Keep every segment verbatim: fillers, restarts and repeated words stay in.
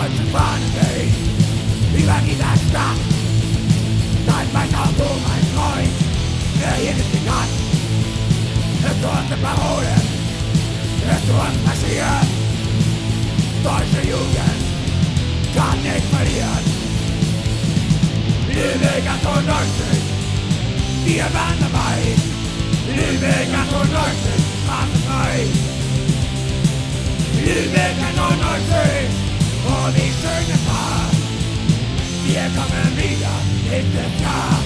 deutschen Fahnen weht über dieser Stadt. Dein mein Auto, mein Freund, wer hier nicht den hat. Hörst du unsere Parolen, hörst du uns marschieren. Deutsche Jugend kann nicht verlieren. Lübeck achtundneunzig, wir waren dabei. Lübeck achtundneunzig, Straße frei. Lübeck achtundneunzig, oh wie schön es war. Wir kommen wieder nächstes Jahr.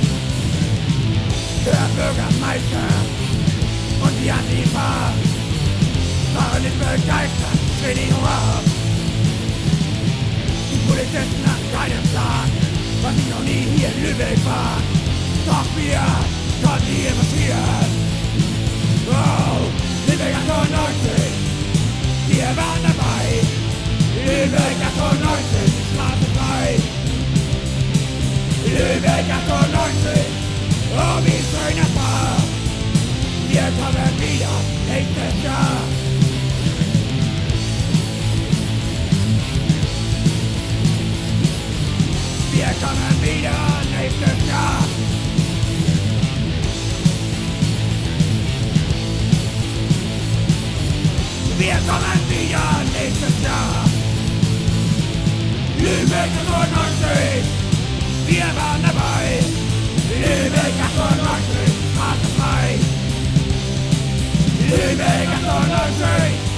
Der Bürgermeister und die Antifa waren nicht begeistert für die Hurra. Die Polizisten hatten keinen Plan, was ich noch nie hier in Lübeck war. Doch wir konnten hier marschieren. Oh, Lübeck achtundneunzig, wir waren dabei. Lübeck achtundneunzig, Straße frei. Lübeck achtundneunzig, oh wie schön es war. Wir kommen wieder nächstes Jahr. Wir kommen wieder nächstes Jahr. Wir kommen wieder nächstes Jahr. Lübeck achtundneunzig, wir waren dabei. Lübeck achtundneunzig, Straße frei. Lübeck achtundneunzig.